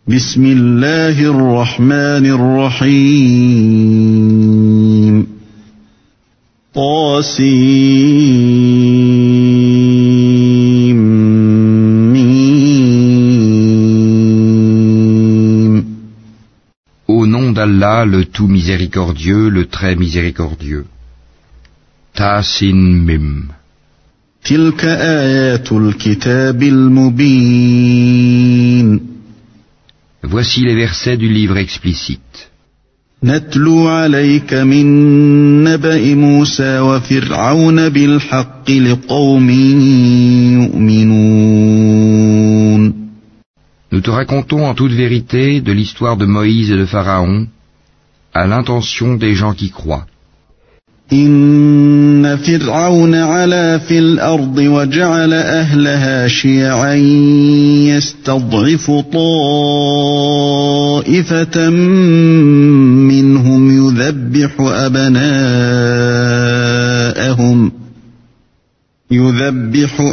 بسم الله الرحمن الرحيم طاسيم. Au nom d'Allah, le tout miséricordieux, le très miséricordieux. Ta-sin mim. تلك آيات الكتاب المبين. Voici les versets du livre explicite. نتلو عليك من نبأ موسى وفرعون بالحق لقوم يؤمنون. Nous te racontons en toute vérité de l'histoire de Moïse et de Pharaon à l'intention des gens qui croient. إن فرعون علا في الأرض وجعل أهلها شيعا يستضعف طائفة منهم يذبح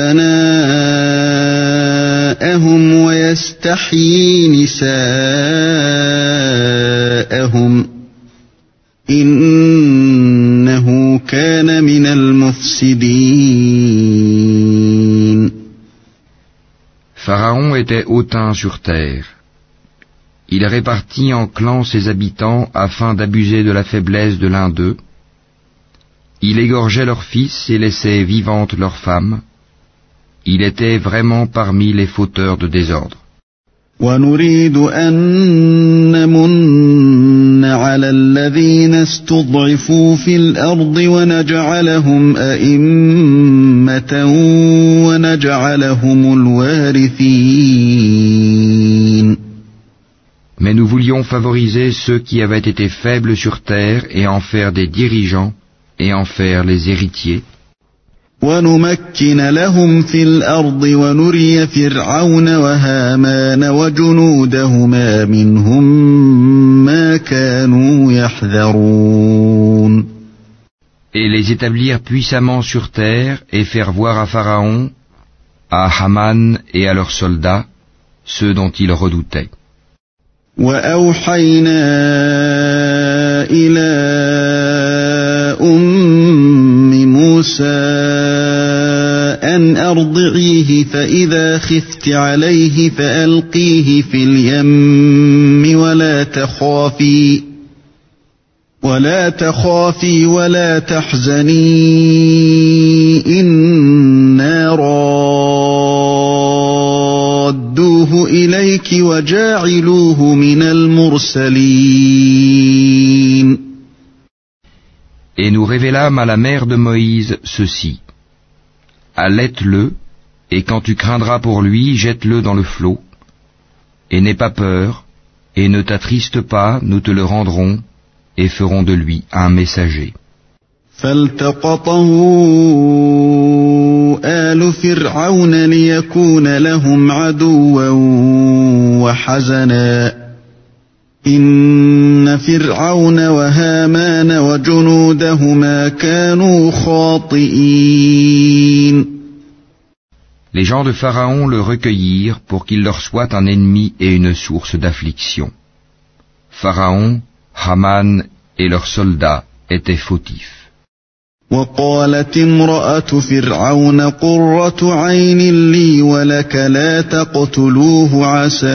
أبناءهم ويستحيي نساءهم إنه كان من المفسدين. Pharaon était hautain sur terre. Il répartit en clans ses habitants afin d'abuser de la faiblesse de l'un d'eux. Il égorgeait leurs fils et laissait vivantes leurs femmes. Il était vraiment parmi les fauteurs de désordre. ونريد أن نمن على الذين استضعفوا في الأرض ونجعلهم أئمة ونجعلهم الوارثين. Mais nous voulions favoriser ceux qui avaient été faibles sur terre et en faire des dirigeants et en faire les héritiers. ونمكن لهم في الأرض ونري فرعون وهامان وجنودهما منهم ما كانوا يحذرون. Et les établir puissamment sur terre et faire voir à Pharaon, à Haman et à leurs soldats, ceux dont ils redoutaient. وأوحينا إلى موسى أن أرضعيه فإذا خفت عليه فألقيه في اليم ولا تخافي ولا تحزني إنا رادوه إليك وجاعلوه من المرسلين. Et nous révélâmes à la mère de Moïse ceci. Allaite-le, et quand tu craindras pour lui, jette-le dans le flot. Et n'aie pas peur, et ne t'attriste pas, nous te le rendrons, et ferons de lui un messager. فالتقطه آل فرعون ليكون لهم عدوا وحزنا إن فرعون وهامان وجنودهما كانوا خاطئين. Les gens de Pharaon le recueillirent pour qu'il leur soit un ennemi et une source d'affliction. Pharaon, Haman et leurs soldats étaient fautifs. وقالت امرأة فرعون قرة عين لي ولك لا تقتلوه عسى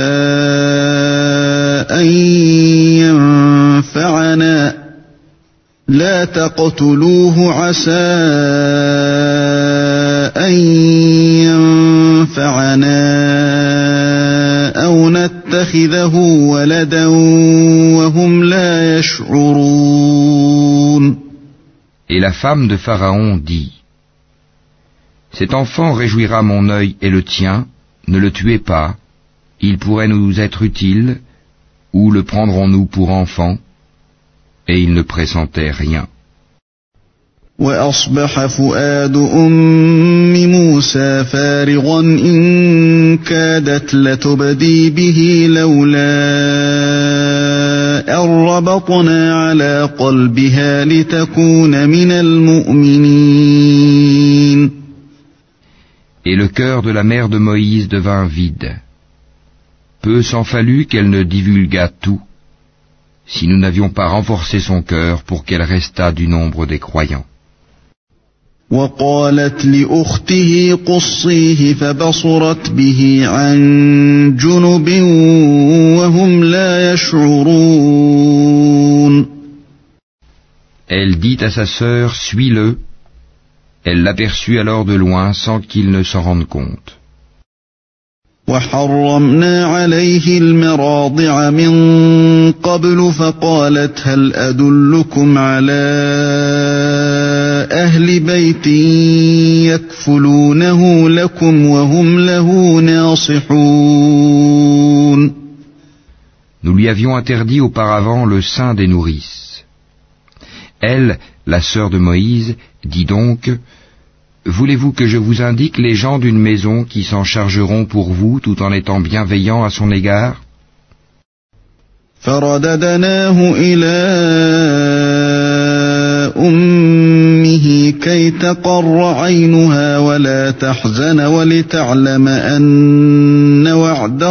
أن ينفعنا أو نتخذه ولدا وهم لا يشعرون. Et la femme de Pharaon dit, cet enfant réjouira mon œil et le tien, ne le tuez pas, il pourrait nous être utile, ou le prendrons-nous pour enfant, et il ne pressentait rien. وأصبح فؤاد أم موسى فارغا إن كادت لتبدي به لولا أن ربطنا على قلبها لتكون من المؤمنين. Et le cœur de la mère de Moïse devint vide. Peu s'en fallut qu'elle ne divulguât tout, si nous n'avions pas renforcé son cœur pour qu'elle restât du nombre des croyants. وقالت لأخته قصيه فبصرت به عن جنب وهم لا يشعرون. Elle dit à sa sœur, suis-le. Elle l'aperçut alors de loin sans qu'il ne s'en rende compte. وحرمنا عليه المراضع من قبل فقالت هل أدلكم على أهل بيت يكفلونه لكم وهم له ناصحون. Nous lui avions interdit auparavant le sein des nourrices. Elle, la sœur de Moïse, dit donc, voulez-vous que je vous indique les gens d'une maison qui s'en chargeront pour vous tout en étant bienveillants à son égard? فرددناه إلى أمه كي تقر عينها ولا تحزن ولتعلم أن وعد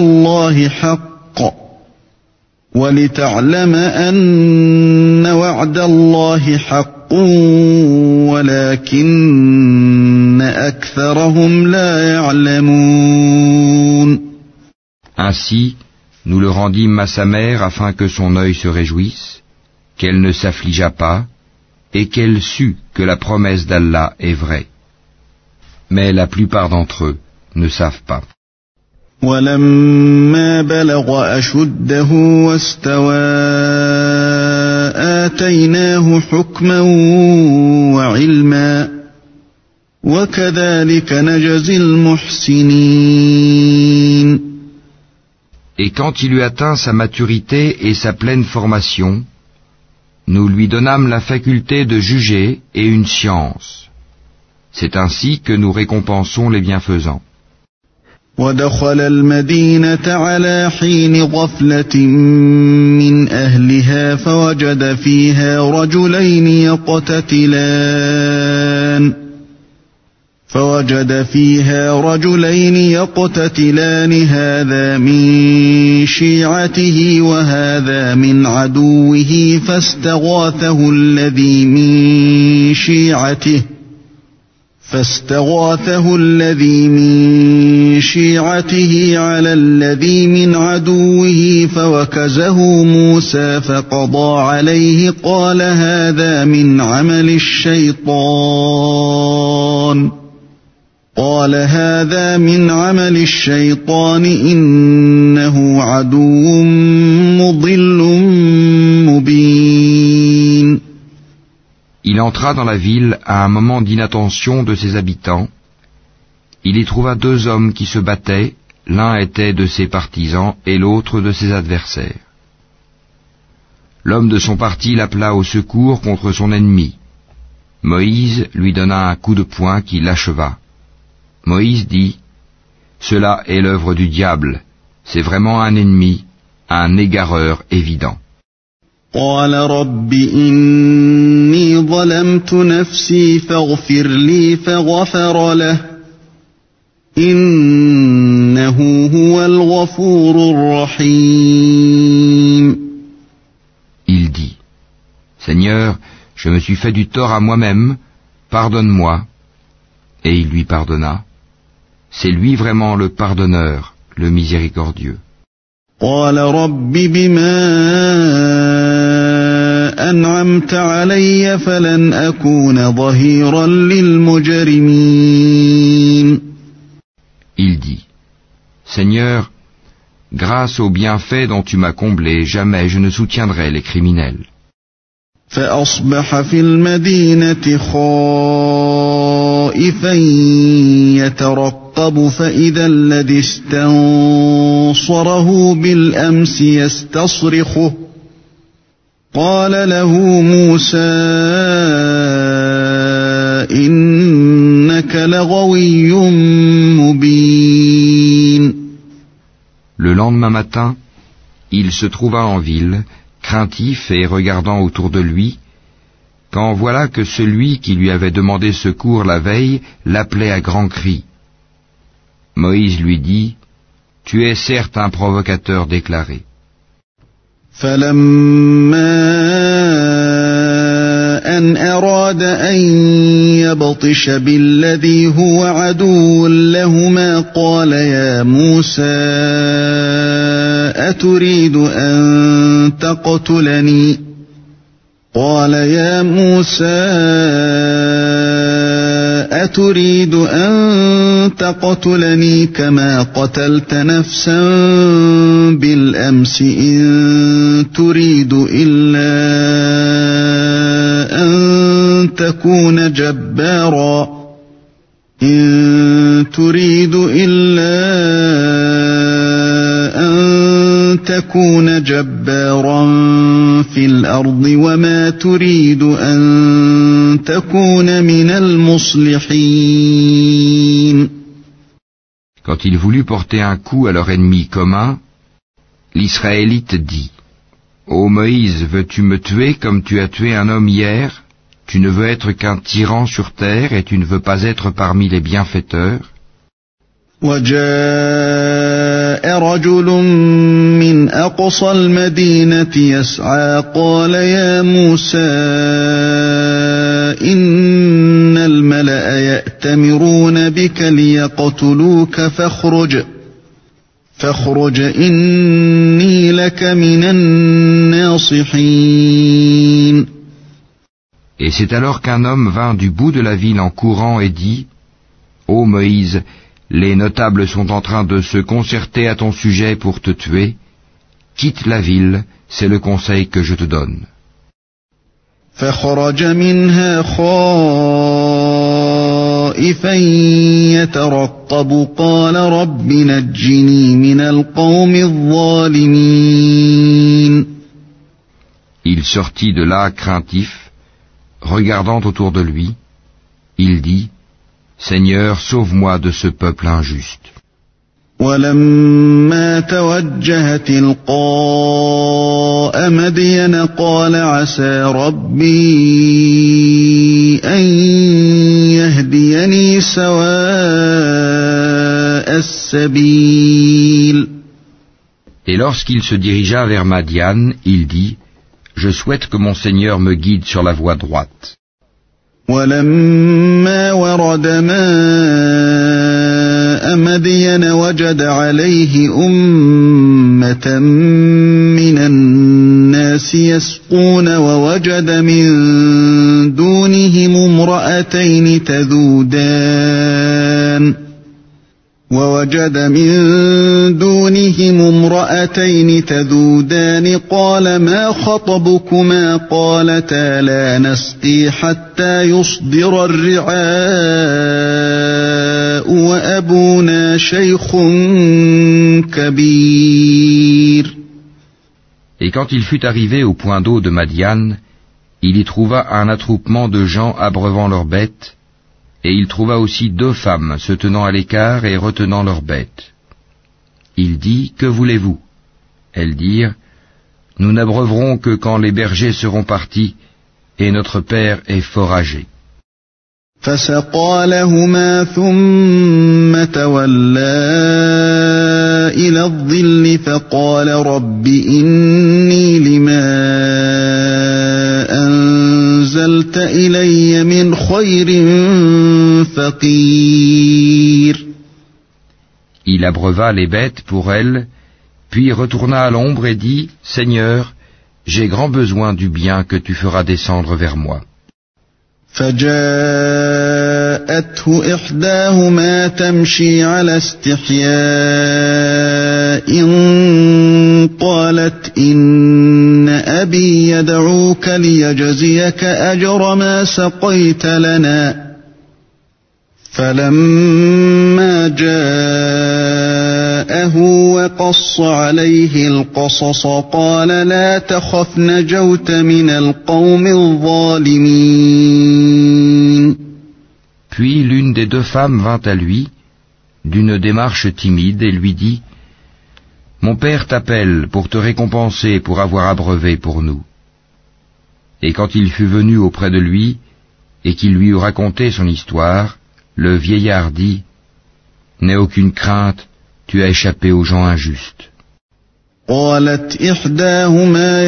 الله حق ولكن أكثرهم لا يعلمون. Ainsi, nous le rendîmes à sa mère afin que son œil se réjouisse, qu'elle ne s'affligeât pas, et qu'elle sût que la promesse d'Allah est vraie. Mais la plupart d'entre eux ne savent pas. وَلَمَّا بَلَغَ أَشُدَّهُ وَاسْتَوَى آتَيْنَاهُ حُكْمًا وَعِلْمًا وَكَذَلِكَ نَجْزِي الْمُحْسِنِينَ. Et quand il eut atteint sa maturité et sa pleine formation, nous lui donnâmes la faculté de juger et une science. C'est ainsi que nous récompensons les bienfaisants. ودخل المدينة على حين غفلة من أهلها فوجد فيها رجلين يقتتلان هذا من شيعته وهذا من عدوه فاستغاثه الذي من شيعته على الذي من عدوه فوكزه موسى فقضى عليه قال هذا من عمل الشيطان إنه عدو مضل مبين. Il entra dans la ville à un moment d'inattention de ses habitants. Il y trouva deux hommes qui se battaient, l'un était de ses partisans et l'autre de ses adversaires. L'homme de son parti l'appela au secours contre son ennemi. Moïse lui donna un coup de poing qui l'acheva. Moïse dit, « Cela est l'œuvre du diable, c'est vraiment un ennemi, un égareur évident. » قال رب إني ظلمت نفسي فاغفر لي فغفر له إنه هو الغفور الرحيم. Il dit, Seigneur, je me suis fait du tort à moi-même, pardonne-moi. Et il lui pardonna. C'est lui vraiment le pardonneur, le miséricordieux. قال رب بما أنعمت علي فلن أكون ظهيرا للمجرمين. Il dit, Seigneur, grâce au bienfait dont tu m'as comblé, jamais je ne soutiendrai les criminels. فأصبح في المدينة خائفا يترقب فإذا الذي استنصره بالأمس يستصرخه قال له موسى إنك لغوي مبين. Le lendemain matin, il se trouva en ville, craintif et regardant autour de lui, quand voilà que celui qui lui avait demandé secours la veille l'appelait à grands cris. Moïse lui dit, Tu es certes un provocateur déclaré. فلما أن أراد أن يبطش بالذي هو عدو لهما قال يا موسى أتريد أن تقتلني كما قتلت نفسا بالأمس إن تريد إلا أن تكون جبارا في الأرض وما تريد أن تكون من المصلحين. Quand il voulut porter un coup à leur ennemi commun, l'Israélite dit: Ô Moïse, veux-tu me tuer comme tu as tué un homme hier? Tu ne veux être qu'un tyran sur terre et tu ne veux pas être parmi les bienfaiteurs? وجاء رجل من أقصى المدينة يسعى قال يا موسى إن الملأ يأتمرون بك ليقتلوك فاخرج إني لك من الناصحين. Et c'est alors qu'un homme vint du bout de la ville en courant et dit: Ô Moïse, les notables sont en train de se concerter à ton sujet pour te tuer. Quitte la ville, c'est le conseil que je te donne. فخرج منها خائفا يترقب قال رب نجني من القوم الظالمين. Il sortit de là craintif, regardant autour de lui. Il dit: Seigneur, sauve-moi de ce peuple injuste. ولما توجه تلقاء مدين قال عسى ربي أن يهديني سواء السبيل. Et lorsqu'il se dirigea vers Madian, il dit: Je souhaite que mon Seigneur me guide sur la voie droite. ولما ورد ماء مدين وجد عليه أمة من الناس يسقون ووجد من دونهم امرأتين تذودان قال ما خطبكما قالتا لا نسقي حتى يصدر الرعاء وأبونا شيخ كبير. Et quand il fut arrivé au point d'eau de Madian, il y trouva un attroupement de gens abreuvant leurs bêtes, et il trouva aussi 2 femmes se tenant à l'écart et retenant leurs bêtes. Il dit: Que voulez-vous? Elles dirent: Nous n'abreuverons que quand les bergers seront partis, et notre père est fort âgé. فسقى لهما ثم تولى إلى الظل فقال رب إني لما أنزلت إلي من خير فقير. Il abreuva les bêtes pour elles, puis retourna à l'ombre et dit: Seigneur, j'ai grand besoin du bien que tu feras descendre vers moi. فجاءته إحداهما تمشي على استحياء قالت إن أبي يدعوك ليجزيك أجر ما سقيت لنا. فلما جاءه وقص عليه القصص قال لا تخف نجوت من القوم الظالمين. Puis l'une des 2 femmes vint à lui, d'une démarche timide, et lui dit: Mon père t'appelle pour te récompenser pour avoir abreuvé pour nous. Et quand il fut venu auprès de lui, et qu'il lui eut raconté son histoire, le vieillard dit: N'aie aucune crainte, tu as échappé aux gens injustes. قالت إحداهما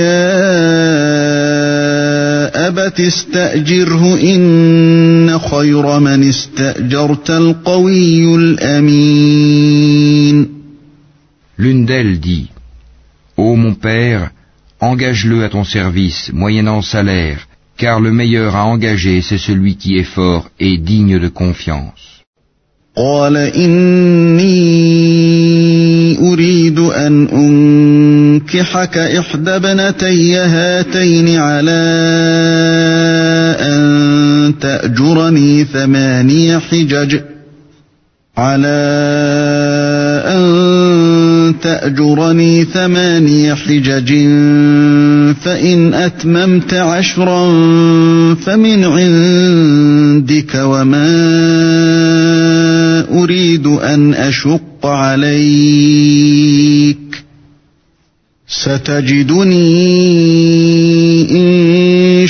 يا أبت استأجره إن خير من استأجرت القوي الأمين. L'une d'elles dit, Ô mon père, engage-le à ton service, moyennant salaire, car le meilleur à engager, c'est celui qui est fort et digne de confiance. قال إني أريد أن أنكحك إحدى ابنتي هاتين على أن تأجرني 8 حجج فإن أتممت 10 فمن عندك وما أريد أن أشق عليك ستجدني إن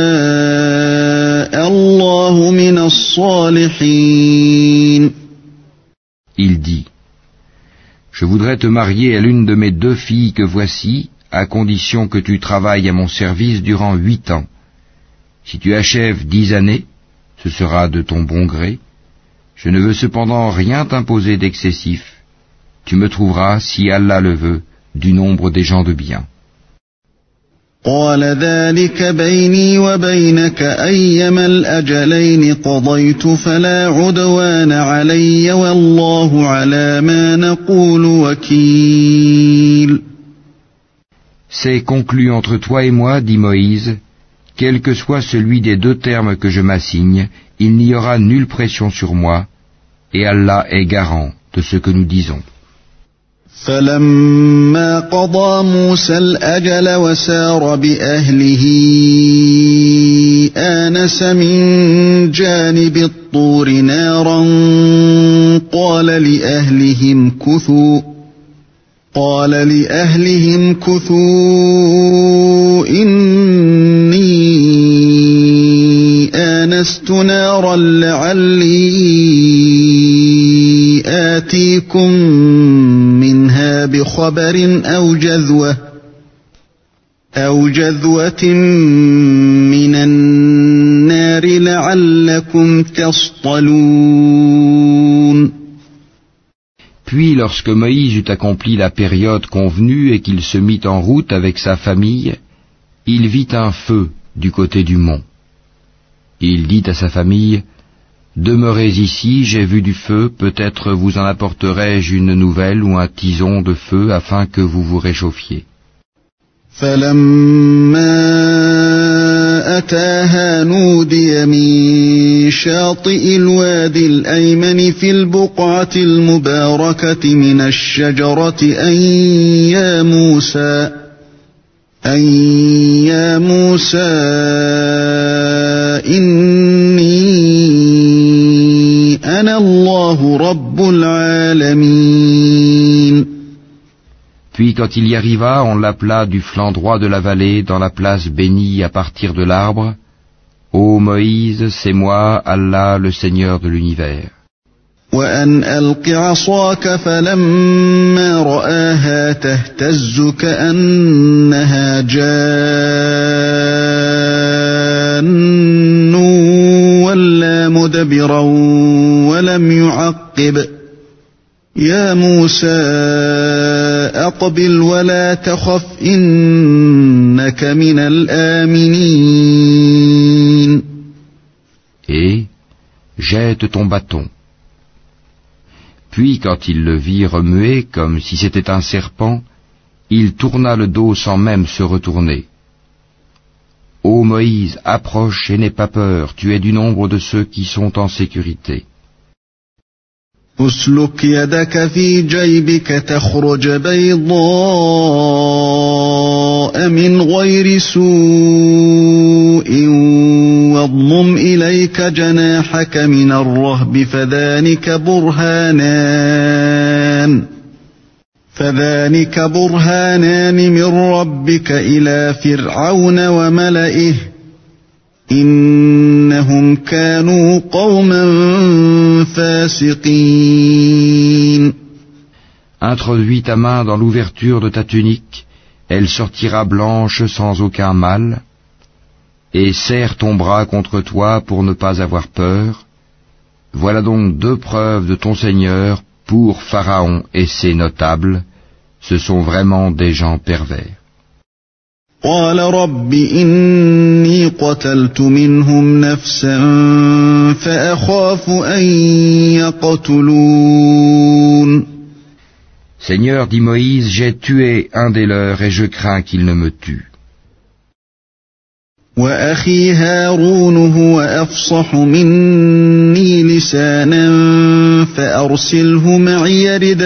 شاء الله من الصالحين. Il dit, Je voudrais te marier à l'une de mes 2 filles que voici, à condition que tu travailles à mon service durant 8 ans. Si tu achèves 10 années, ce sera de ton bon gré. Je ne veux cependant rien t'imposer d'excessif. Tu me trouveras, si Allah le veut, du nombre des gens de bien. قال ذلك بيني وبينك أيما الأجلين قضيت فلا عدوان علي والله على ما نقول وكيل. C'est conclu entre toi et moi, dit Moïse, quel que soit celui des 2 termes que je m'assigne, il n'y aura nulle pression sur moi, et Allah est garant de ce que nous disons. فلما قضى موسى الأجل وسار بأهله آنس من جانب الطور نارا قال لأهلهم كثوا إني آنست نارا لعلي آتيكم منها بخبر أو جذوة من النار لعلكم تصطلون. Puis lorsque Moïse eut accompli la période convenue et qu'il se mit en route avec sa famille, il vit un feu du côté du mont. Il dit à sa famille, Demeurez ici, j'ai vu du feu, peut-être vous en apporterai-je une nouvelle ou un tison de feu afin que vous vous réchauffiez. فلما أتاها نودي من شاطئ الوادي الأيمن في البقعة المباركة من الشجرة أن يا موسى إني أنا الله رب العالمين. Puis quand il y arriva, on l'appela du flanc droit de la vallée dans la place bénie à partir de l'arbre. Ô Moïse, c'est moi, Allah, le Seigneur de l'univers. وأن ألق عصاك فلما رآها تهتز كأنها جان ولا مدبرا ولم يعقب يا موسى أقبل ولا تخف إنك من الآمنين. Et jette ton bâton. Puis quand il le vit remuer comme si c'était un serpent, il tourna le dos sans même se retourner. Ô Moïse, approche et n'aie pas peur, tu es du nombre de ceux qui sont en sécurité. أسلك يدك في جيبك تخرج بيضاء من غير سوء واضمم إليك جناحك من الرهب فذلك برهانان من ربك إلى فرعون وملئه إنهم كانوا قوما فاسقين. introduis ta main dans l'ouverture de ta tunique, elle sortira blanche sans aucun mal, et serre ton bras contre toi pour ne pas avoir peur. Voilà donc 2 preuves de ton Seigneur pour Pharaon et ses notables. Ce sont vraiment des gens pervers. قال رب إني قتلت منهم نفسا فأخاف أن يقتلون. Seigneur, dit Moïse, j'ai tué un des leurs et je crains qu'il ne me tue. وأخي هارون هو أفصح مني لسانا فأرسله معي يرد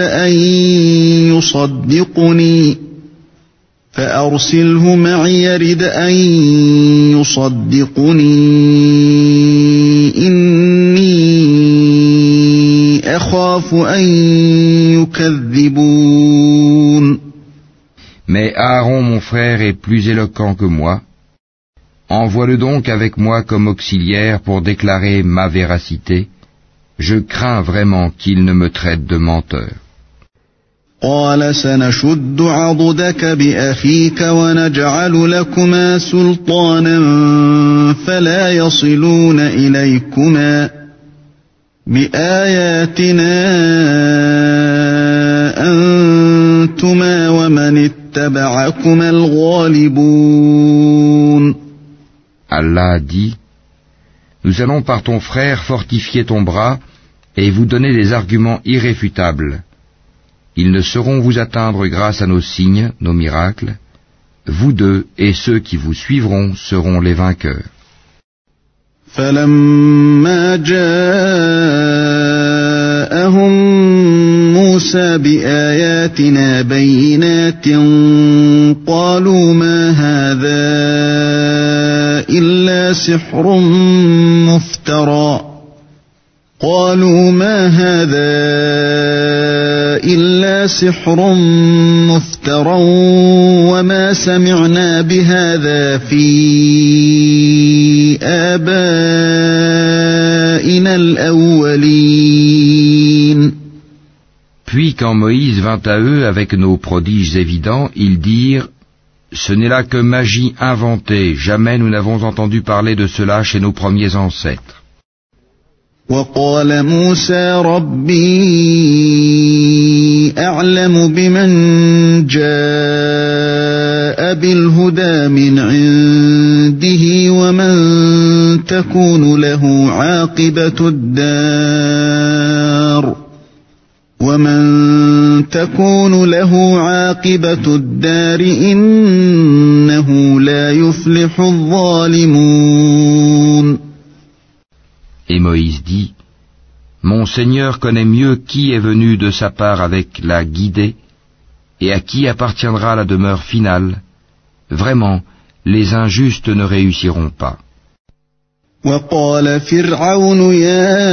أن يصدقني إني أخاف أن يكذبون. Mais Aaron, mon frère, est plus éloquent que moi. Envoie-le donc avec moi comme auxiliaire pour déclarer ma véracité. Je crains vraiment qu'il ne me traite de menteur. قال سنشد عضدك بأخيك ونجعل لكما سلطانا فلا يصلون إليكما بآياتنا أنتما ومن اتبعكما الغالبون. Allah dit, nous allons par ton frère fortifier ton bras et vous donner des arguments irréfutables. Ils ne sauront vous atteindre grâce à nos signes, nos miracles. Vous deux et ceux qui vous suivront seront les vainqueurs. فلما جاءهم موسى بآياتنا بينات قالوا ما هذا إلا سحر مفترى وما سمعنا بهذا في آبائنا الأولين. Puis quand Moïse vint à eux avec nos prodiges évidents, ils dirent, ce n'est là que magie inventée, jamais nous n'avons entendu parler de cela chez nos premiers ancêtres. وقال موسى ربي أعلم بمن جاء بالهدى من عنده ومن تكون له عاقبة الدار إنه لا يفلح الظالمون. Et Moïse dit, mon Seigneur connaît mieux qui est venu de sa part avec la guidée et à qui appartiendra la demeure finale. Vraiment, les injustes ne réussiront pas. وقال فرعون يا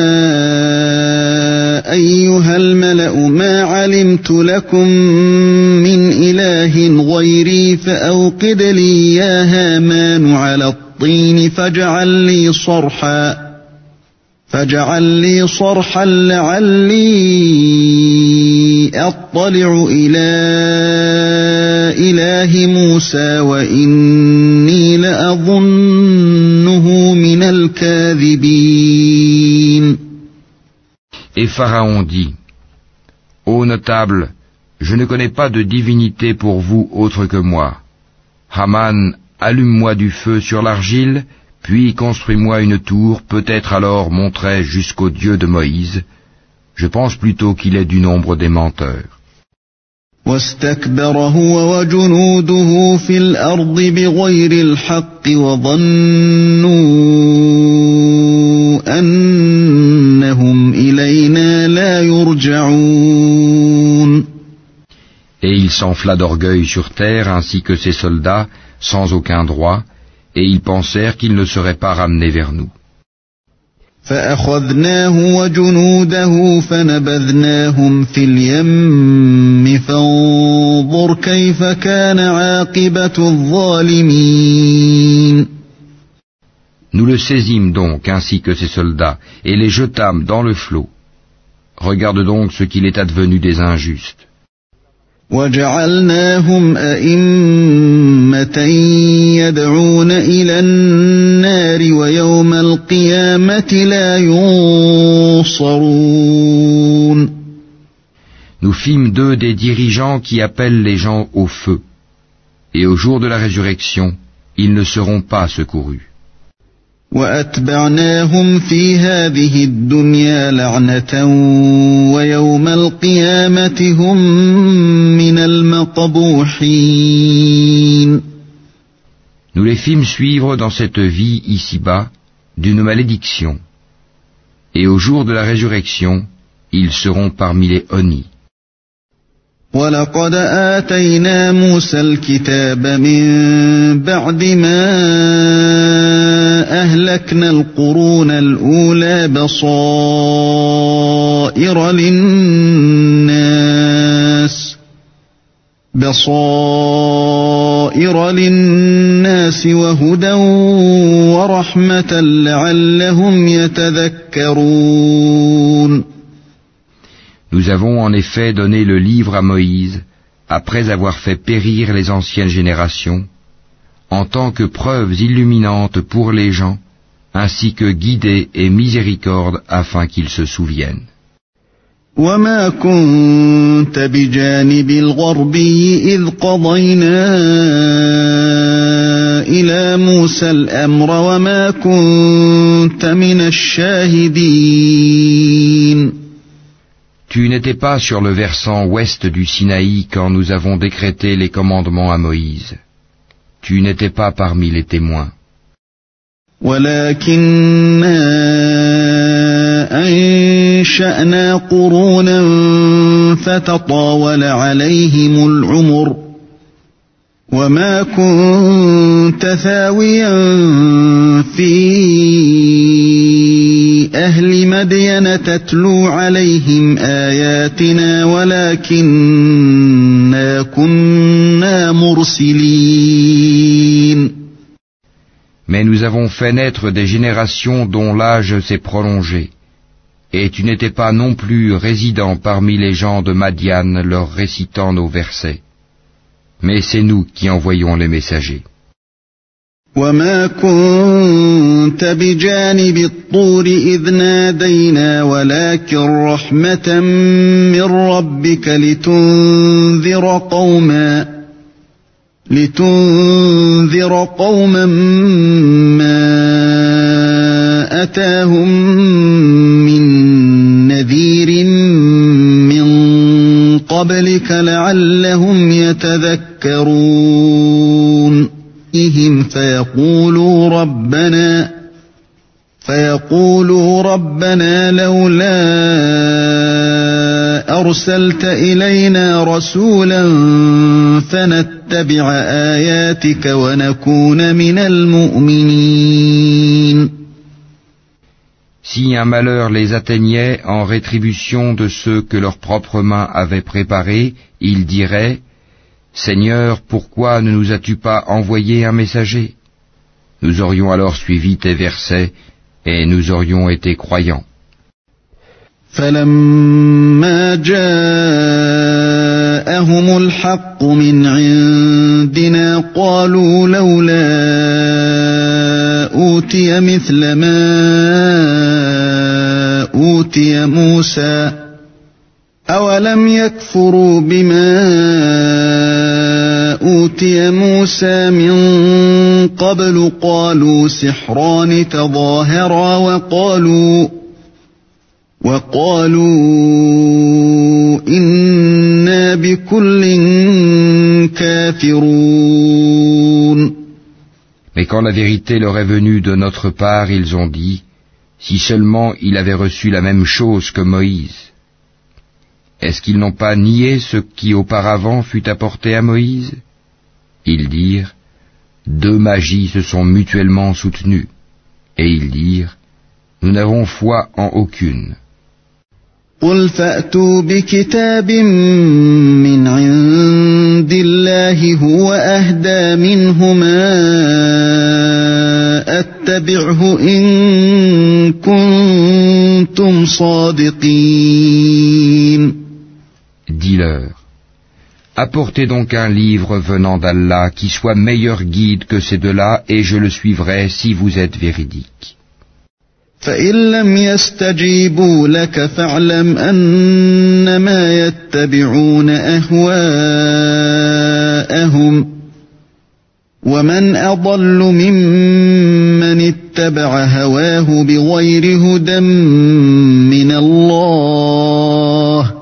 أيها الملأ ما علمت لكم من إله غيري فأوقد لي يا هامان على الطين فاجعل لي صرحا لعلي أطلع إلى إله موسى وإني لأظنه من الكاذبين. Et Pharaon dit, ô notable, je ne connais pas de divinité pour vous autre que moi. Haman, allume-moi du feu sur l'argile, puis construis-moi une tour, peut-être alors monterai jusqu'au Dieu de Moïse. Je pense plutôt qu'il est du nombre des menteurs. واستكبر هو وجنوده في الأرض بغير الحق وظنوا أنهم إلينا لا يرجعون. Et il s'enfla d'orgueil sur terre ainsi que ses soldats, sans aucun droit, et ils pensèrent qu'ils ne seraient pas ramenés vers nous. فأخذناه وجنوده فنبذناهم في اليم فانظر كيف كان عاقبة الظالمين. Nous le saisîmes donc ainsi que ses soldats et les jetâmes dans le flot. Regarde donc ce qu'il est advenu des injustes. وجعلناهم أئمة يدعون إلى النار ويوم القيامة لا ينصرون. Nous fîmes d'eux des dirigeants qui appellent les gens au feu. Et au jour de la résurrection, ils ne seront pas secourus. وَأَتْبَعْنَاهُمْ فِي هَذِهِ الدُّنْيَا لَعْنَةً وَيَوْمَ الْقِيَامَةِ هُمْ مِنَ الْمَقْبُوحِينَ. Nous les fîmes suivre dans cette vie ici-bas d'une malédiction. Et au jour de la résurrection, ils seront parmi les honnis. وَلَقَدْ آتَيْنَا مُوسَى الْكِتَابَ مِن بَعْدِ مَا أَهْلَكْنَا الْقُرُونَ الْأُولَى بَصَائِرَ لِلنَّاسِ وَهُدًى وَرَحْمَةً لَعَلَّهُمْ يَتَذَكَّرُونَ. Nous avons en effet donné le livre à Moïse, après avoir fait périr les anciennes générations, en tant que preuves illuminantes pour les gens, ainsi que guidée et miséricorde afin qu'ils se souviennent. وَمَا كُنْتَ بِجَانِبِ الْغَرْبِيِّ إِذْ قَضَيْنَا إِلَى مُوسَى الْأَمْرَ وَمَا كُنْتَ مِنَ الشَّاهِدِينَ. Tu n'étais pas sur le versant ouest du Sinaï quand nous avons décrété les commandements à Moïse. Tu n'étais pas parmi les témoins. وَلَكِنَّا أَنشَأْنَا قُرُونًا فَتَطَاوَلَ عَلَيْهِمُ الْعُمُرُ وَمَا كُنْتَ ثَاوِيًا فِي أَهْلِ مَدْيَنَ تَتْلُو عَلَيْهِمْ آيَاتِنَا وَلَكِنَّا كُنَّا مُرْسِلِينَ. Mais nous avons fait naître des générations dont l'âge s'est prolongé, et tu n'étais pas non plus résident parmi les gens de Madian leur récitant nos versets. Mais c'est nous qui envoyons les messagers. وَمَا كُنْتَ بِجَانِبِ الطُّورِ إِذْ نَادَيْنَا وَلَكِنْ رَحْمَةً مِّن رَّبِّكَ لِتُنذِرَ قَوْمًا مَّا أَتَاهُم مِّن نَّذِيرٍ مِّن قَبْلِكَ لَعَلَّهُمْ يَتَذَكَّرُونَ. فيقولوا ربنا لولا أرسلت إلينا رسولا فنتبع آياتك ونكون من المؤمنين. Si un malheur les atteignait en rétribution de ceux que leurs propres mains avaient préparés, ils diraient: Seigneur, pourquoi ne nous as-tu pas envoyé un messager? Nous aurions alors suivi tes versets et nous aurions été croyants. فَلَمَّا جَاءَهُمُ الْحَقُّ مِنْ عِنْدِنَا قَالُوا لَوْلَا أُوتِيَ مِثْلَ مَا أُوتِيَ مُوسَى أَوَلَمْ يَكْفُرُوا بِمَا أُوتِيَ مُوسَى مِنْ قَبْلُ قَالُوا سِحْرَانِ تَظَاهَرَا وَقَالُوا إِنَّا بِكُلٍّ كَافِرُونَ. Mais quand la vérité leur est venue de notre part, ils ont dit: si seulement il avait reçu la même chose que Moïse. Est-ce qu'ils n'ont pas nié ce qui auparavant fut apporté à Moïse? Ils dirent: deux magies se sont mutuellement soutenues. Et ils dirent: nous n'avons foi en aucune. قُلْ فَأْتُوا بِكِتَابٍ مِّنْ عِندِ اللَّهِ هُوَ أَهْدَىٰ مِنْهُمَا أَتَّبِعْهُ إِن كُنتُمْ صَادِقِينَ. Dis-leur: Apportez donc un livre venant d'Allah qui soit meilleur guide que ces deux-là, et je le suivrai si vous êtes véridiques. فإن لم يستجيبوا لك فاعلم أنما يتبعون أهواءهم ومن أضل ممن اتبع هواه بغير هدى من الله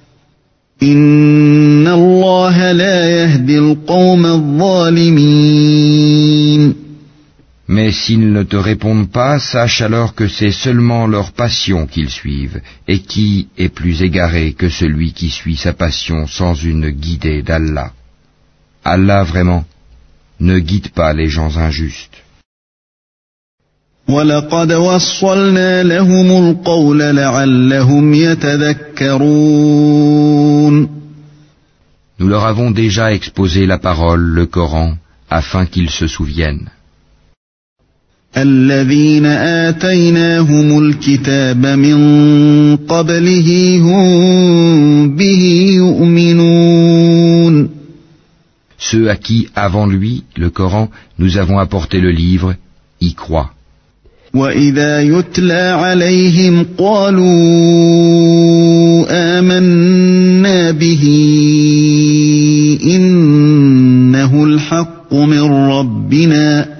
إن الله لا يهدي القوم الظالمين. Mais s'ils ne te répondent pas, sache alors que c'est seulement leur passion qu'ils suivent, et qui est plus égaré que celui qui suit sa passion sans une guidée d'Allah. Allah vraiment ne guide pas les gens injustes. وَلَقَدْ وَصَّلْنَا لَهُمُ الْقَوْلَ لَعَلَّهُمْ يَتَذَكَّرُونَ. Nous leur avons déjà exposé la parole, le Coran, afin qu'ils se souviennent. الذين آتيناهم الكتاب من قبله هم به يؤمنون. Ceux à qui, avant lui, le Coran, nous avons apporté le livre, y croient. وإذا يتلى عليهم قالوا آمنا به إنه الحق من ربنا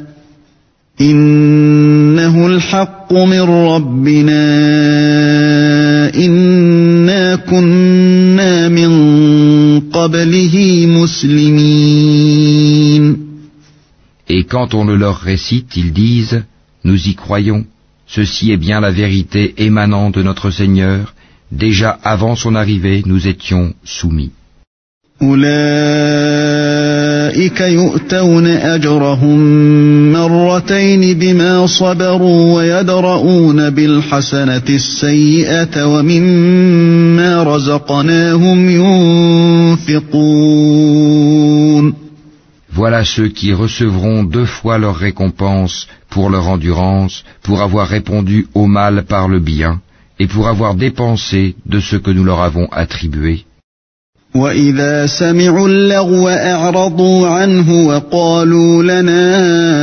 إنا كنا من قبله مسلمين. Et quand on le leur récite, ils disent, nous y croyons, ceci est bien la vérité émanant de notre Seigneur, déjà avant son arrivée, nous étions soumis. أولئك يؤتون أجرهم مرتين بما صبروا ويدرؤون بالحسنة السيئة ومما رزقناهم ينفقون. Voilà ceux qui recevront 2 fois leur récompense pour leur endurance, pour avoir répondu au mal par le bien, et pour avoir dépensé de ce que nous leur avons attribué. وَإِذَا سَمِعُوا اللَّغْوَ أَعْرَضُوا عَنْهُ وَقَالُوا لَنَا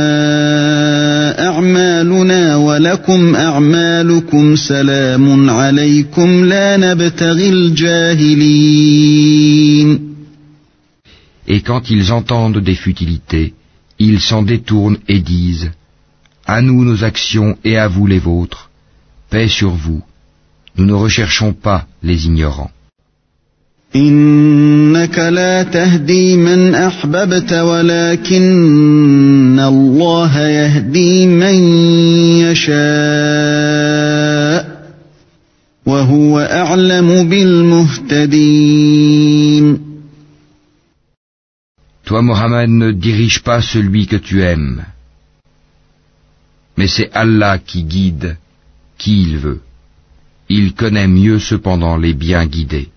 أَعْمَالُنَا وَلَكُمْ أَعْمَالُكُمْ سَلَامٌ عَلَيْكُمْ لَا نَبْتَغِي الْجَاهِلِينَ. Et quand ils entendent des futilités, ils s'en détournent et disent, à nous nos actions et à vous les vôtres, paix sur vous, nous ne recherchons pas les ignorants. إنك لا تهدي من أحببت ولكن الله يهدي من يشاء وهو أعلم بالمهتدين. Toi, Mohammed, ne dirige pas celui que tu aimes, mais c'est Allah qui guide qui il veut. Il connaît mieux cependant les bien guidés.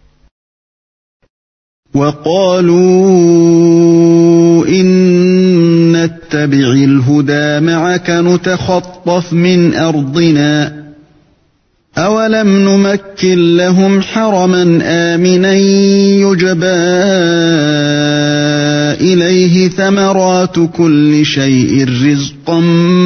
وقالوا إن نتبع الهدى معك نتخطف من أرضنا أولم نمكن لهم حرما آمنا يجبى إليه ثمرات كل شيء رزقا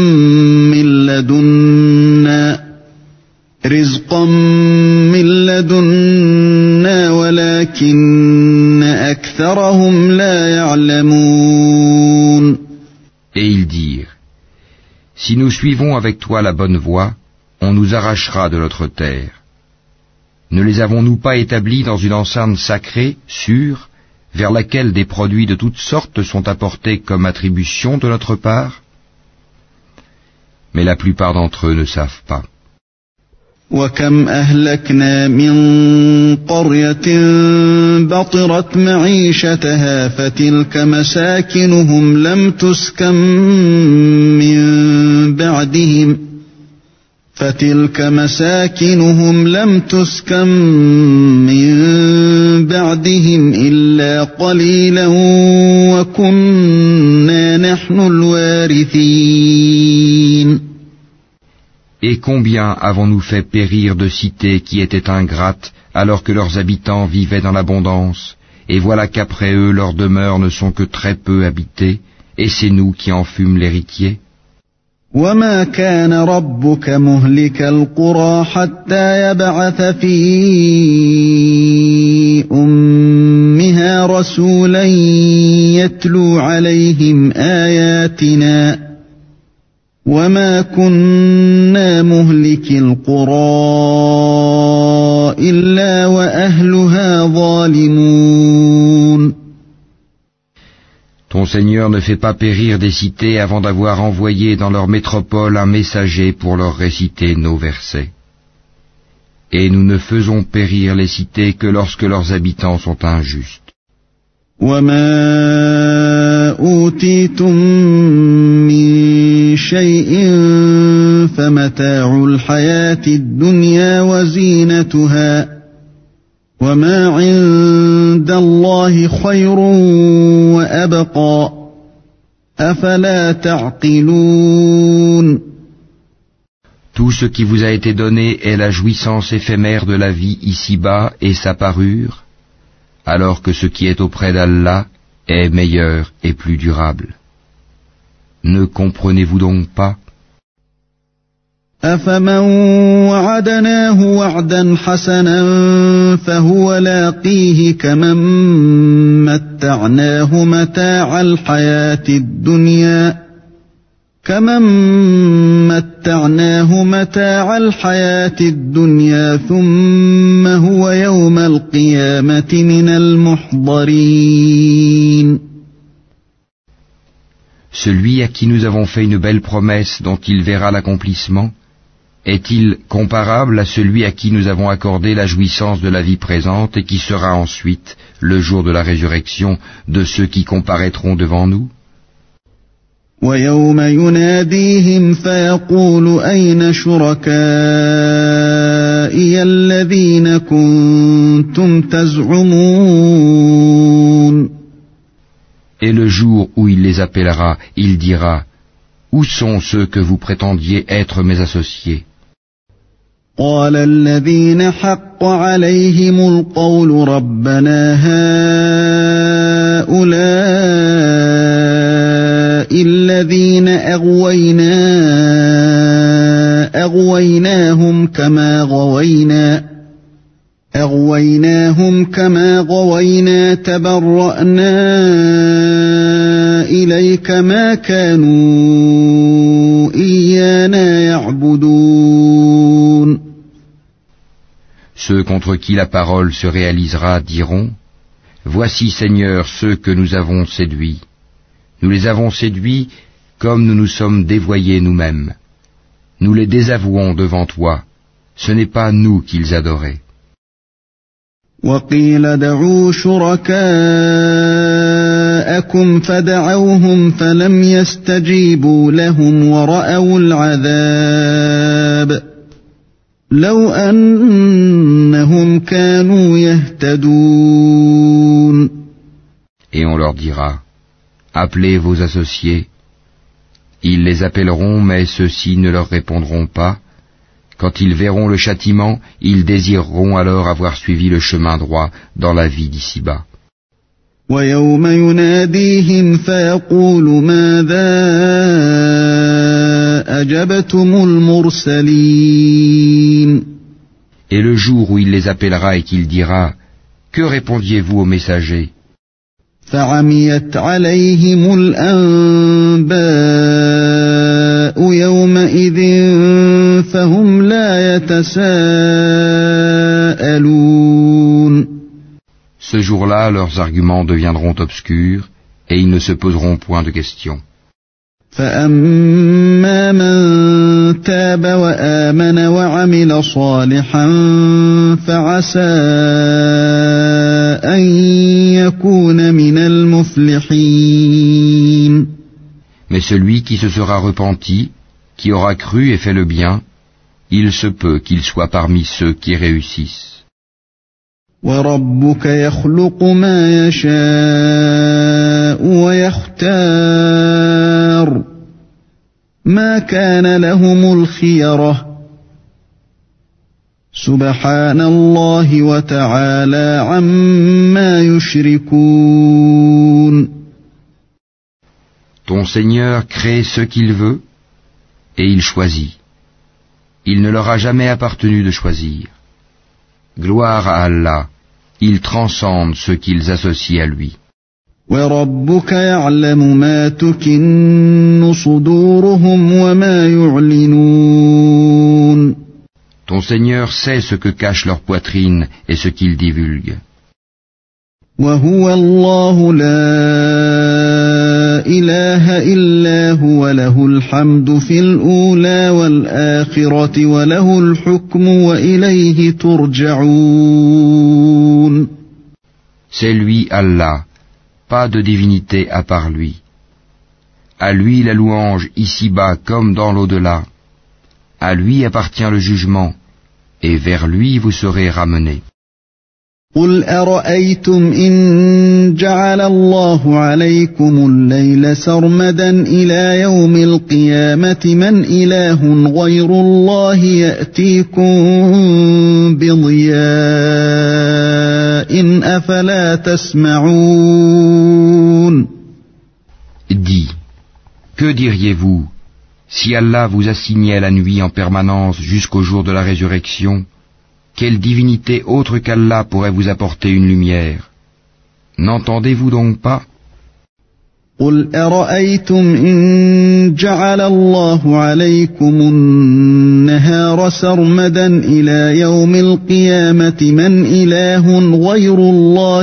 من لدنا ولكن أكثرهم لا يعلمون. Et ils dirent, si nous suivons avec toi la bonne voie, on nous arrachera de notre terre. Ne les avons-nous pas établis dans une enceinte sacrée, sûre, vers laquelle des produits de toutes sortes sont apportés comme attribution de notre part? Mais la plupart d'entre eux ne savent pas. وكم أهلكنا من قرية بطرت معيشتها فتلك مساكنهم لم تسكن من بعدهم إلا قليلا وكنا نحن الوارثين. Et combien avons-nous fait périr de cités qui étaient ingrates alors que leurs habitants vivaient dans l'abondance, et voilà qu'après eux leurs demeures ne sont que très peu habitées, et c'est nous qui en fûmes l'héritier. وما كان ربك مهلك القرى حتى يبعث في أمها رسولا يتلو عليهم آياتنا وما كنا مهلك القرى إلا وأهلها ظالمون. Ton Seigneur ne fait pas périr des cités avant d'avoir envoyé dans leur métropole un messager pour leur réciter nos versets. Et nous ne faisons périr les cités que lorsque leurs habitants sont injustes. وَمَا أُوتِيتُم مِّن شَيْءٍ فَمَتَاعُ الْحَيَاةِ الدُّنْيَا وَزِينَتُهَا وَمَا عِندَ اللَّهِ خَيْرٌ وَأَبْقَى أَفَلَا تَعْقِلُونَ. Tout ce qui vous a été donné est la jouissance éphémère de la vie ici-bas et sa parure, alors que ce qui est auprès d'Allah est meilleur et plus durable. Ne comprenez-vous donc pas? أَفَمَن وَعَدْنَاهُ وَعْدًا حَسَنًا فَهُوَ لَاقِيهِ كَمَن مَّتَّعْنَاهُ مَتَاعَ الْحَيَاةِ الدُّنْيَا ثُمَّ هُوَ يَوْمَ الْقِيَامَةِ مِنَ الْمُحْضَرِينَ. Celui à qui nous avons fait une belle promesse dont il verra l'accomplissement, est-il comparable à celui à qui nous avons accordé la jouissance de la vie présente et qui sera ensuite, le jour de la résurrection, de ceux qui comparaîtront devant nous? وَيَوْمَ يُنَادِيهِمْ فَيَقُولُ أَيْنَ شُرَكَائِيَ الَّذِينَ كُنتُمْ تَزْعُمُونَ. Et le jour où il les appellera, il dira: Où sont ceux que vous prétendiez être mes associés? قَالَ الَّذِينَ حَقَّ عَلَيْهِمُ الْقَوْلُ رَبَّنَا هَؤُلَاءِ الَّذِينَ أَغْوَيْنَاهُمْ كَمَا غَوَيْنَا تَبَرَّأْنَا إِلَيْكَ مَا كَانُوا إِيَّانَا يَعْبُدُونَ. Ceux contre qui la parole se réalisera diront: Voici, Seigneur, ceux que nous avons séduits. Nous les avons séduits comme nous nous sommes dévoyés nous-mêmes. Nous les désavouons devant toi. Ce n'est pas nous qu'ils adoraient. وَقِيلَ ادْعُوا شُرَكَاءَكُمْ فَدَعَوْهُمْ فَلَمْ يَسْتَجِيبُوا لَهُمْ وَرَأَوُا الْعَذَابَ لَوْ أَنَّهُمْ كَانُوا يَهْتَدُونَ. Et on leur dira: Appelez vos associés. Ils les appelleront, mais ceux-ci ne leur répondront pas. Quand ils verront le châtiment, ils désireront alors avoir suivi le chemin droit dans la vie d'ici-bas. وَيَوْمَ يُنَادِيهِمْ فَيَقُولُ مَاذَا أَجَبْتُمُ الْمُرْسَلِينَ. Et le jour où il les appellera et qu'il dira: Que répondiez-vous aux messagers? فَعَمِيَتْ عَلَيْهِمُ الْأَنبَاءُ يَوْمَئِذٍ فَهُمْ لَا يَتَسَاءَلُونَ. Ce jour-là, leurs arguments deviendront obscurs et ils ne se poseront point de questions. فَأَمَّا مَن تَابَ وَآمَنَ وَعَمِلَ صَالِحًا فَعَسَىٰ أَن يَكُونَ مِنَ الْمُفْلِحِينَ. Mais celui qui se sera repenti, qui aura cru et fait le bien, il se peut qu'il soit parmi ceux qui réussissent. وَرَبُّكَ يَخْلُقُ مَا يَشَاءُ وَيَخْتَارُ مَا كَانَ لَهُمُ الْخِيَرَةُ Subhanallahi wa ta'ala amma yushrikoun. Ton Seigneur crée ce qu'il veut et il choisit. Il ne leur a jamais appartenu de choisir. Gloire à Allah, il transcende ceux qu'ils associent à lui. وَرَبُّكَ يَعْلَمُ مَا تُكِنُّ صُدُورُهُمْ وَمَا يُعْلِنُونَ. Ton Seigneur sait ce que cache leur poitrine et ce qu'ils divulguent. وَهُوَ اللَّهُ لَا إِلَٰهَ إِلَّا هُوَ لَهُ الْحَمْدُ فِي الْأُولَى وَالْآخِرَةِ وَلَهُ الْحُكْمُ وَإِلَيْهِ تُرْجَعُونَ. C'est lui, Allah, pas de divinité à part lui. À lui la louange ici-bas comme dans l'au-delà. À lui appartient le jugement, et vers lui vous serez ramenés. قُلْ أَرَأَيْتُمْ إِنْ جَعَلَ اللَّهُ عَلَيْكُمُ اللَّيْلَ سَرْمَدًا إِلَى يَوْمِ الْقِيَامَةِ مَنْ إِلَٰهٌ غَيْرُ اللَّهِ يَأْتِيكُمْ بِضِيَاءٍ أَفَلَا تَسْمَعُونَ. Dis, que diriez-vous si Allah vous assignait la nuit en permanence jusqu'au jour de la résurrection? Quelle divinité autre qu'Allah pourrait vous apporter une lumière? N'entendez-vous donc pas? قُلْ أَرَأَيْتُمْ إِنْ جَعَلَ اللَّهُ عَلَيْكُمُ النَّهَارَ سَرْمَدًا إِلَى يَوْمِ الْقِيَامَةِ مَنْ إِلَٰهٌ غَيْرُ اللَّهِ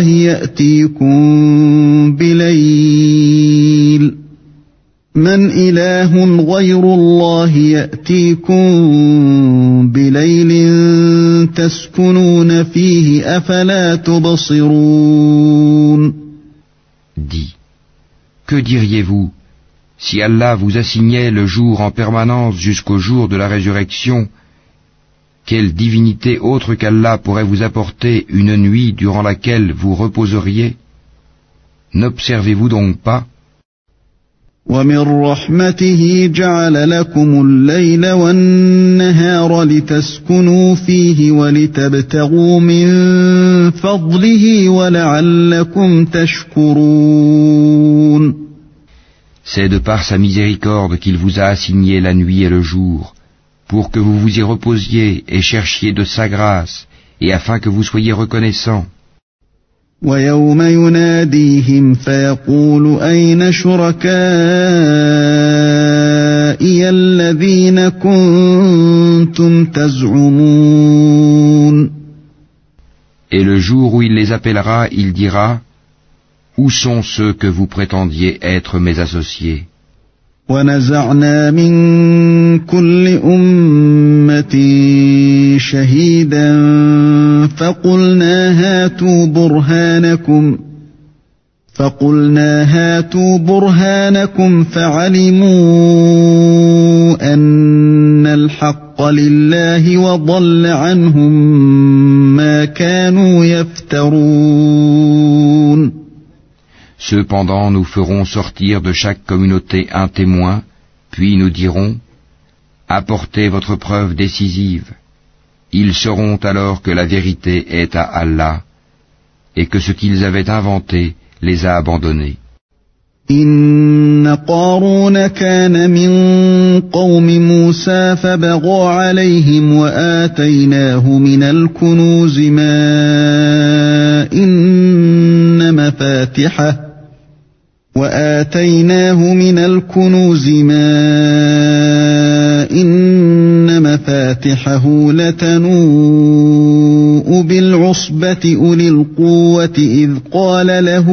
يَأْتِيكُمْ بِلَيْلٍ تَسْكُنُونَ فِيهِ أَفَلَا تُبْصِرُونَ. Dis, que diriez-vous si Allah vous assignait le jour en permanence jusqu'au jour de la résurrection? Quelle divinité autre qu'Allah pourrait vous apporter une nuit durant laquelle vous reposeriez? N'observez-vous donc pas? وَمِنْ رَحْمَتِهِ جَعَلَ لَكُمُ اللَّيْلَ وَالنَّهَارَ لِتَسْكُنُوا فِيهِ وَلِتَبْتَغُوا مِنْ فَضْلِهِ وَلَعَلَّكُمْ تَشْكُرُونَ. C'est de par sa miséricorde qu'il vous a assigné la nuit et le jour, pour que vous vous y reposiez et cherchiez de sa grâce, et afin que vous soyez reconnaissants. وَيَوْمَ يُنَادِيهِمْ فَيَقُولُ أَيْنَ شُرَكَائِيَ الَّذِينَ كُنْتُمْ تَزْعُمُونَ. Et le jour où il les appellera, il dira: Où sont ceux que vous prétendiez être mes associés? وَنَزَعْنَا مِنْ كُلِّ أُمَّةٍ شَهِيدًا فَقُلْنَا هَاتُوا بُرْهَانَكُمْ فَعَلِمُوا أَنَّ الْحَقَّ لِلَّهِ وَضَلَّ عَنْهُمْ مَا كَانُوا يَفْتَرُونَ. Cependant, nous ferons sortir de chaque communauté un témoin, puis nous dirons: Apportez votre preuve décisive. Ils sauront alors que la vérité est à Allah, et que ce qu'ils avaient inventé les a abandonnés. إن قارون كان من قوم موسى فبغى عليهم وآتيناه من الكنوز ما إن مفاتحه لتنوء بالعصبة أولي القوة إذ قال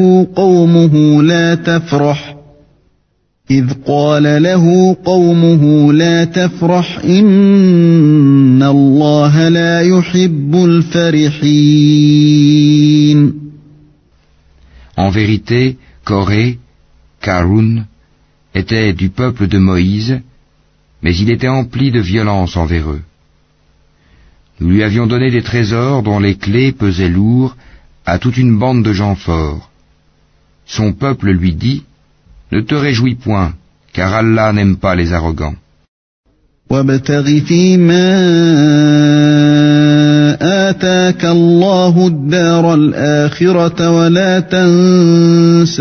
له قومه لا تفرح إن الله لا يحب الفرحين. En vérité, Coré, Karun, était du peuple de Moïse, mais il était empli de violence envers eux. Nous lui avions donné des trésors dont les clés pesaient lourd à toute une bande de gens forts. Son peuple lui dit: Ne te réjouis point, car Allah n'aime pas les arrogants. وابتغ فيما آتاك الله الدار الآخرة ولا تنس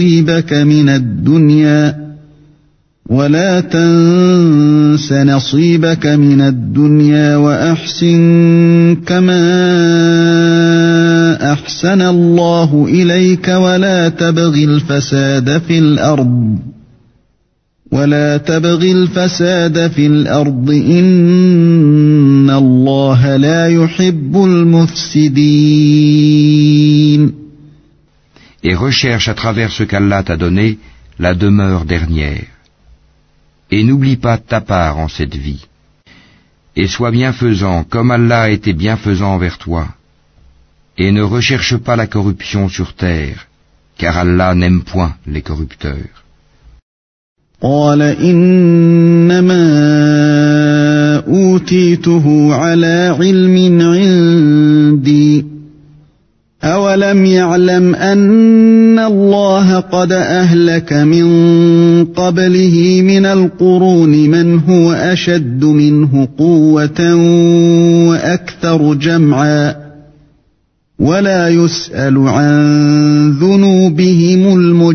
نصيبك من الدنيا وأحسن كما أحسن الله إليك ولا تبغ الفساد في الأرض إن الله لا يحب المفسدين. Et recherche à travers ce qu'Allah t'a donné la demeure dernière. Et n'oublie pas ta part en cette vie. Et sois bienfaisant comme Allah a été bienfaisant envers toi. Et ne recherche pas la corruption sur terre, car Allah n'aime point les corrupteurs. قال إنما أوتيته على علم عندي أولم يعلم أن الله قد أهلك من قبله من القرون من هو أشد منه قوة وأكثر جمعا ولا يسأل عن ذنوبهم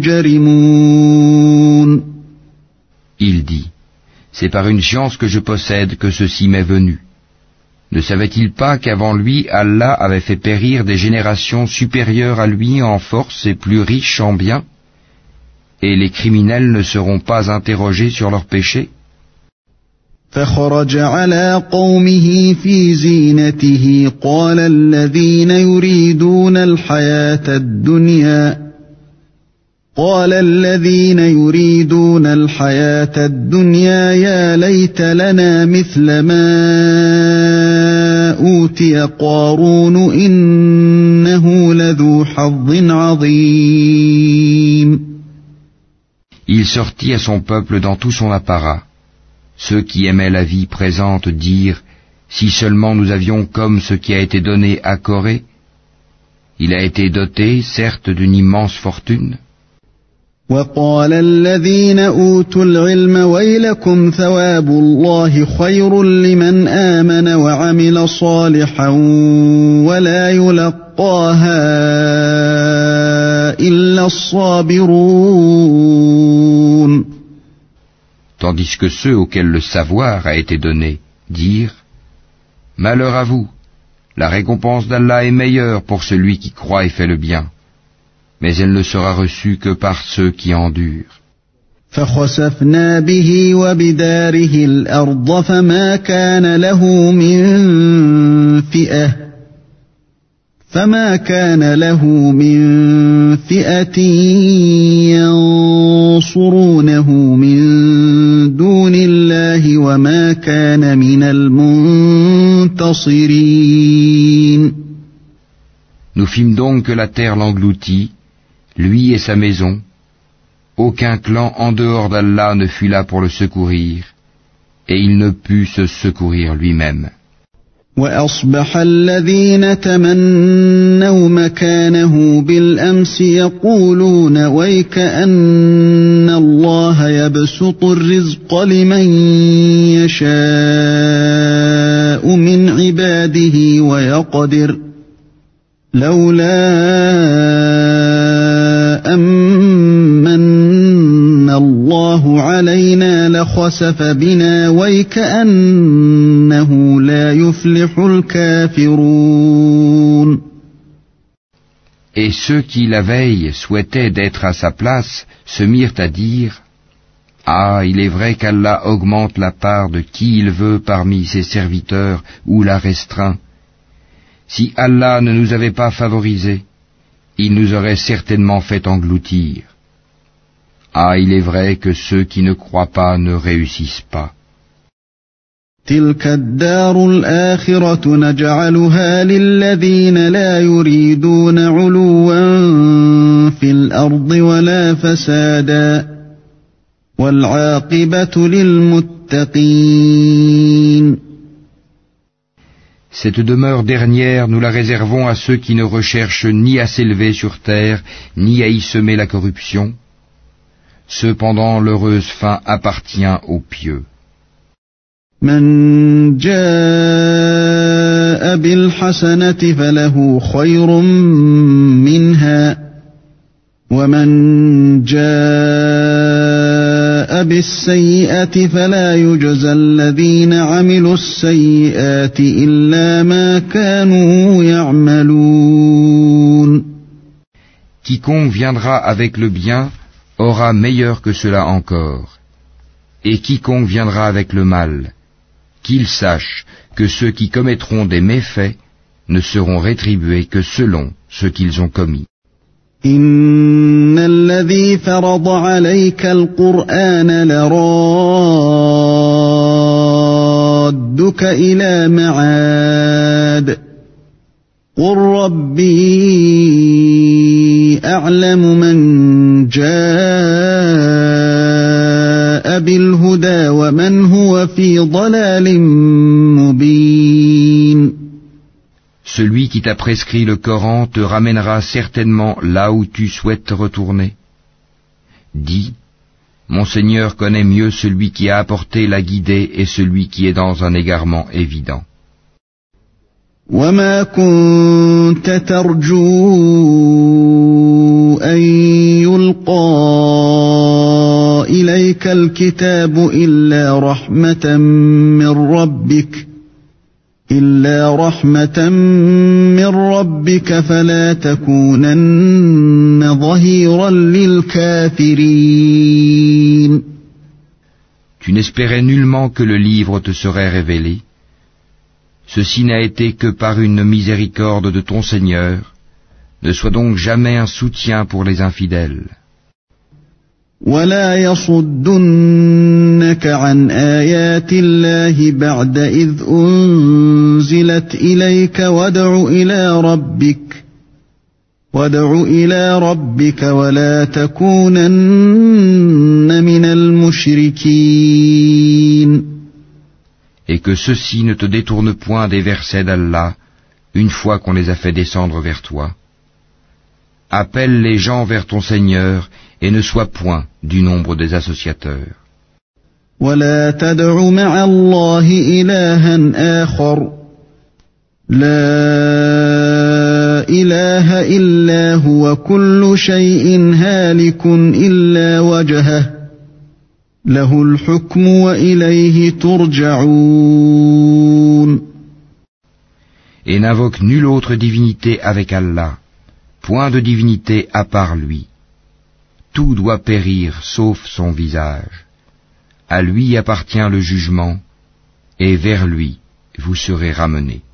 المجرمون. Il dit, c'est par une science que je possède que ceci m'est venu. Ne savait-il pas qu'avant lui, Allah avait fait périr des générations supérieures à lui en force et plus riches en biens? Et les criminels ne seront pas interrogés sur leurs péchés? فخرج على قومه في زينته قال الذين يريدون الحياة الدنيا يا ليت لنا مثل ما أوتي قارون إنه لذو حظ عظيم. Il sortit à son peuple dans tout son apparat. Ceux qui aimaient la vie présente dirent, si seulement nous avions comme ce qui a été donné à Corée. Il a été doté, certes, d'une immense fortune. وقال الذين أوتوا العلم ويلكم ثواب الله خير لمن آمن وعمل صالحا ولا يلقاها إلا الصابرون. Tandis que ceux auxquels le savoir a été donné dirent, malheur à vous, la récompense d'Allah est meilleure pour celui qui croit et fait le bien. Mais elle ne sera reçue que par ceux qui endurent. فخسفنا به وبداره الأرض فما كان له من فئة ينصرونه من دون الله وما كان من المنتصرين. Nous fîmes donc que la terre l'engloutit, lui et sa maison. Aucun clan en dehors d'Allah ne fut là pour le secourir, et il ne put se secourir lui-même. وأصبح الذين تمنوا مكانه بالأمس يقولون ويك أن الله يبسط الرزق لمن يشاء من عباده ويقدر لولا أمن الله علينا لخسف بنا ويكأنه لا يفلح الكافرون. Et ceux qui la veille souhaitaient d'être à sa place se mirent à dire, ah, il est vrai qu'Allah augmente la part de qui il veut parmi ses serviteurs ou la restreint. Si Allah ne nous avait pas favorisés, il nous aurait certainement fait engloutir. Ah, il est vrai que ceux qui ne croient pas ne réussissent pas. تلك الدار الآخرة نجعلها للذين لا يريدون علوا في الأرض ولا فسادا والعاقبة للمتقين. Cette demeure dernière, nous la réservons à ceux qui ne recherchent ni à s'élever sur terre, ni à y semer la corruption. Cependant, l'heureuse fin appartient aux pieux. من جاء بالحسنة فله خير منها ومن جاء بالسيئة فلا يجزى الذين عملوا السيئات إلا ما كانوا يعملون. Quiconque viendra avec le bien aura meilleur que cela encore. Et quiconque viendra avec le mal, qu'il sache que ceux qui commettront des méfaits ne seront rétribués que selon ce qu'ils ont commis. إن الذي فرض عليك القرآن لرادك إلى معاد قل ربي أعلم من جاء بالهدى ومن هو في ضلال مبين. Celui qui t'a prescrit le Coran te ramènera certainement là où tu souhaites retourner. Dis, mon Seigneur connaît mieux celui qui a apporté la guidée et celui qui est dans un égarement évident. وما كنت ترجو أن يلقى إليك الكتاب إلا رحمة من ربك فلا تكونن ظهيرا للكافرين. Tu n'espérais nullement que le livre te serait révélé. Ceci n'a été que par une miséricorde de ton Seigneur. Ne sois donc jamais un soutien pour les infidèles. ولا يصدنك عن آيات الله بعد إذ أنزلت إليك وادع إلى ربك ولا تكونن من المشركين. Et que ceux-ci ne te détournent point des versets d'Allah une fois qu'on les a fait descendre vers toi. Appelle les gens vers ton Seigneur et ne sois point du nombre des associateurs. ولا تدع مع الله إلها آخر لا إله إلا هو كل شيء هالك إلا وجهه له الحكم وإليه ترجعون. Et n'invoque nulle autre divinité avec Allah, point de divinité à part lui. Tout doit périr sauf son visage. À lui appartient le jugement, et vers lui vous serez ramenés.